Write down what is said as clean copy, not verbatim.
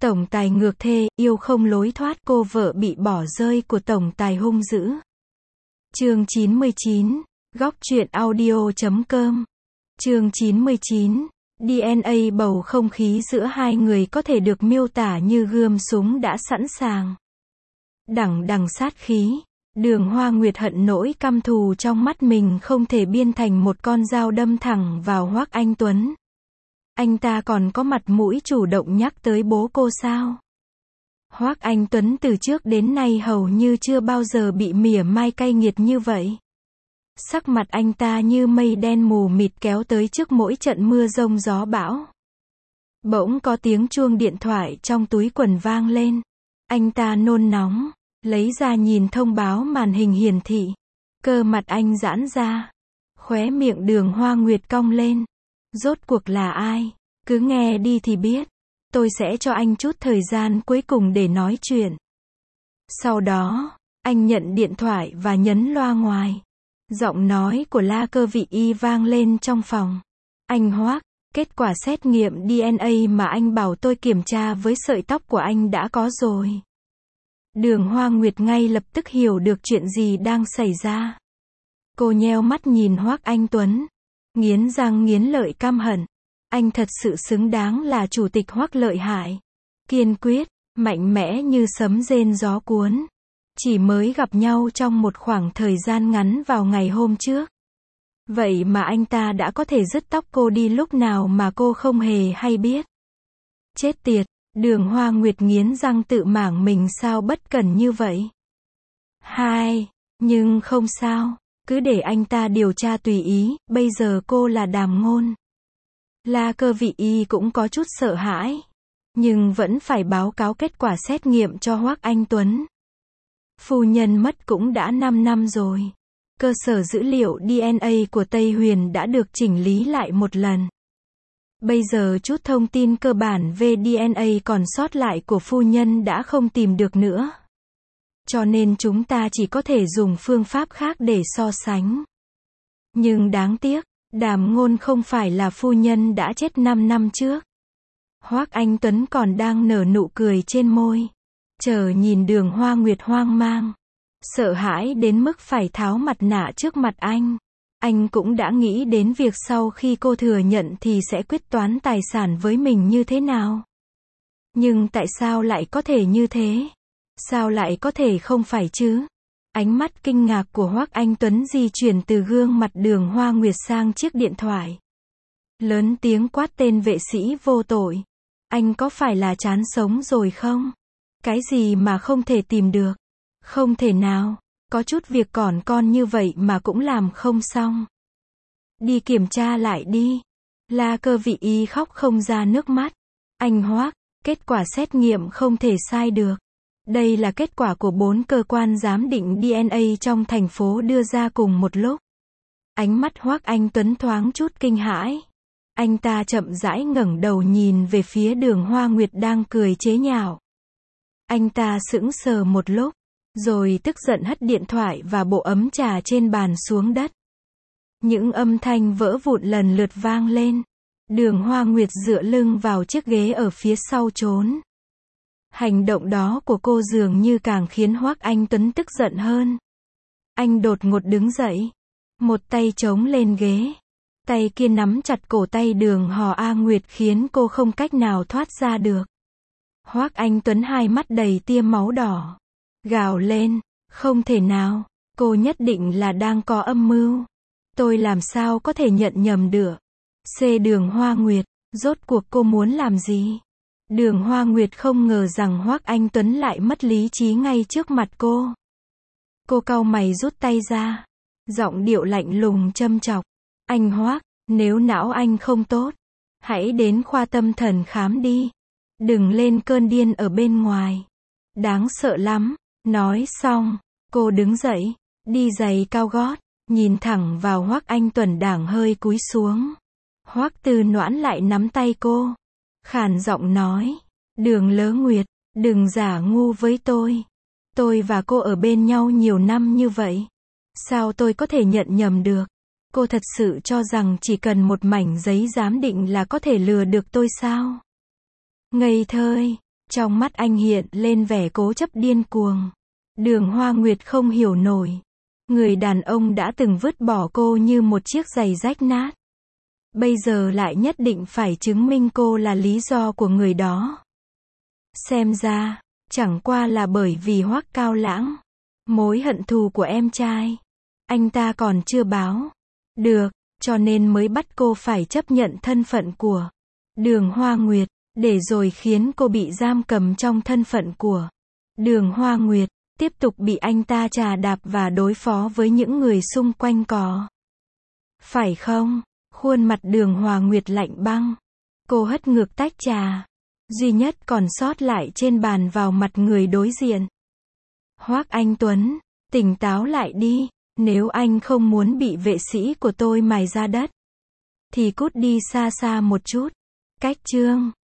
Tổng tài ngược thê, yêu không lối thoát, cô vợ bị bỏ rơi của tổng tài hung dữ. Chương 99, góc truyện audio.com. Chương 99, DNA bầu không khí giữa hai người có thể được miêu tả như gươm súng đã sẵn sàng. Đằng đằng sát khí, Đường Hoa Nguyệt hận nỗi căm thù trong mắt mình không thể biên thành một con dao đâm thẳng vào Hoắc Anh Tuấn. Anh ta còn có mặt mũi chủ động nhắc tới bố cô sao? Hoắc Anh Tuấn từ trước đến nay hầu như chưa bao giờ bị mỉa mai cay nghiệt như vậy. Sắc mặt anh ta như mây đen mù mịt kéo tới trước mỗi trận mưa giông gió bão. Bỗng có tiếng chuông điện thoại trong túi quần vang lên. Anh ta nôn nóng, lấy ra nhìn thông báo màn hình hiển thị. Cơ mặt anh giãn ra. Khóe miệng Đường Hoa Nguyệt cong lên. Rốt cuộc là ai? Cứ nghe đi thì biết. Tôi sẽ cho anh chút thời gian cuối cùng để nói chuyện. Sau đó, anh nhận điện thoại và nhấn loa ngoài. Giọng nói của La Cơ Vị Y vang lên trong phòng. Anh Hoắc, kết quả xét nghiệm DNA mà anh bảo tôi kiểm tra với sợi tóc của anh đã có rồi. Đường Hoa Nguyệt ngay lập tức hiểu được chuyện gì đang xảy ra. Cô nheo mắt nhìn Hoắc Anh Tuấn, nghiến răng nghiến lợi căm hận. Anh thật sự xứng đáng là chủ tịch Hoắc lợi hại. Kiên quyết, mạnh mẽ như sấm rền gió cuốn. Chỉ mới gặp nhau trong một khoảng thời gian ngắn vào ngày hôm trước. Vậy mà anh ta đã có thể dứt tóc cô đi lúc nào mà cô không hề hay biết. Chết tiệt, Đường Hoa Nguyệt nghiến răng tự mảng mình sao bất cẩn như vậy. Nhưng không sao, cứ để anh ta điều tra tùy ý, bây giờ cô là Đàm Ngôn. La Cơ Vị Y cũng có chút sợ hãi, nhưng vẫn phải báo cáo kết quả xét nghiệm cho Hoắc Anh Tuấn. Phu nhân mất cũng đã 5 năm rồi. Cơ sở dữ liệu DNA của Tây Huyền đã được chỉnh lý lại một lần. Bây giờ chút thông tin cơ bản về DNA còn sót lại của phu nhân đã không tìm được nữa. Cho nên chúng ta chỉ có thể dùng phương pháp khác để so sánh. Nhưng đáng tiếc, Đàm Ngôn không phải là phu nhân đã chết 5 năm trước. Hoắc Anh Tuấn còn đang nở nụ cười trên môi. Chờ nhìn Đường Hoa Nguyệt hoang mang, sợ hãi đến mức phải tháo mặt nạ trước mặt anh. Anh cũng đã nghĩ đến việc sau khi cô thừa nhận thì sẽ quyết toán tài sản với mình như thế nào. Nhưng tại sao lại có thể như thế? Sao lại có thể không phải chứ? Ánh mắt kinh ngạc của Hoắc Anh Tuấn di chuyển từ gương mặt Đường Hoa Nguyệt sang chiếc điện thoại. Lớn tiếng quát tên vệ sĩ vô tội. Anh có phải là chán sống rồi không? Cái gì mà không thể tìm được? Không thể nào, có chút việc còn con như vậy mà cũng làm không xong. Đi kiểm tra lại đi. La Cơ Vị Y khóc không ra nước mắt. Anh Hoắc, kết quả xét nghiệm không thể sai được. Đây là kết quả của 4 cơ quan giám định DNA trong thành phố đưa ra cùng một lúc. Ánh mắt Hoắc Anh Tuấn thoáng chút kinh hãi. Anh ta chậm rãi ngẩng đầu nhìn về phía Đường Hoa Nguyệt đang cười chế nhạo. Anh ta sững sờ một lúc, rồi tức giận hất điện thoại và bộ ấm trà trên bàn xuống đất. Những âm thanh vỡ vụn lần lượt vang lên. Đường Hoa Nguyệt dựa lưng vào chiếc ghế ở phía sau trốn. Hành động đó của cô dường như càng khiến Hoắc Anh Tuấn tức giận hơn. Anh đột ngột đứng dậy, một tay chống lên ghế, tay kia nắm chặt cổ tay Đường Hoa Nguyệt khiến cô không cách nào thoát ra được. Hoắc Anh Tuấn hai mắt đầy tia máu đỏ, gào lên, không thể nào, cô nhất định là đang có âm mưu. Tôi làm sao có thể nhận nhầm được? Đường Hoa Nguyệt, rốt cuộc cô muốn làm gì? Đường Hoa Nguyệt không ngờ rằng Hoắc Anh Tuấn lại mất lý trí ngay trước mặt cô. Cô cau mày rút tay ra, giọng điệu lạnh lùng châm chọc. Anh Hoắc, nếu não anh không tốt, hãy đến khoa tâm thần khám đi. Đừng lên cơn điên ở bên ngoài. Đáng sợ lắm. Nói xong, cô đứng dậy, đi giày cao gót, nhìn thẳng vào Hoắc Anh Tuấn đang hơi cúi xuống. Hoắc Tư Noãn lại nắm tay cô, khàn giọng nói, Đường Lỡ Nguyệt, đừng giả ngu với tôi. Tôi và cô ở bên nhau nhiều năm như vậy. Sao tôi có thể nhận nhầm được? Cô thật sự cho rằng chỉ cần một mảnh giấy giám định là có thể lừa được tôi sao? Ngây thơ, Trong mắt anh hiện lên vẻ cố chấp điên cuồng. Đường Hoa Nguyệt không hiểu nổi. Người đàn ông đã từng vứt bỏ cô như một chiếc giày rách nát. Bây giờ lại nhất định phải chứng minh cô là lý do của người đó. Xem ra, chẳng qua là bởi vì Hoắc Cao Lãng. Mối hận thù của em trai. Anh ta còn chưa báo. Được, cho nên mới bắt cô phải chấp nhận thân phận của Đường Hoa Nguyệt, để rồi khiến cô bị giam cầm trong thân phận của Đường Hoa Nguyệt, tiếp tục bị anh ta trà đạp và đối phó với những người xung quanh có. Phải không? Khuôn mặt Đường Hoa Nguyệt lạnh băng. Cô hất ngược tách trà duy nhất còn sót lại trên bàn vào mặt người đối diện. Hoắc Anh Tuấn, tỉnh táo lại đi, nếu anh không muốn bị vệ sĩ của tôi mài ra đất, thì cút đi xa xa một chút. Cách chương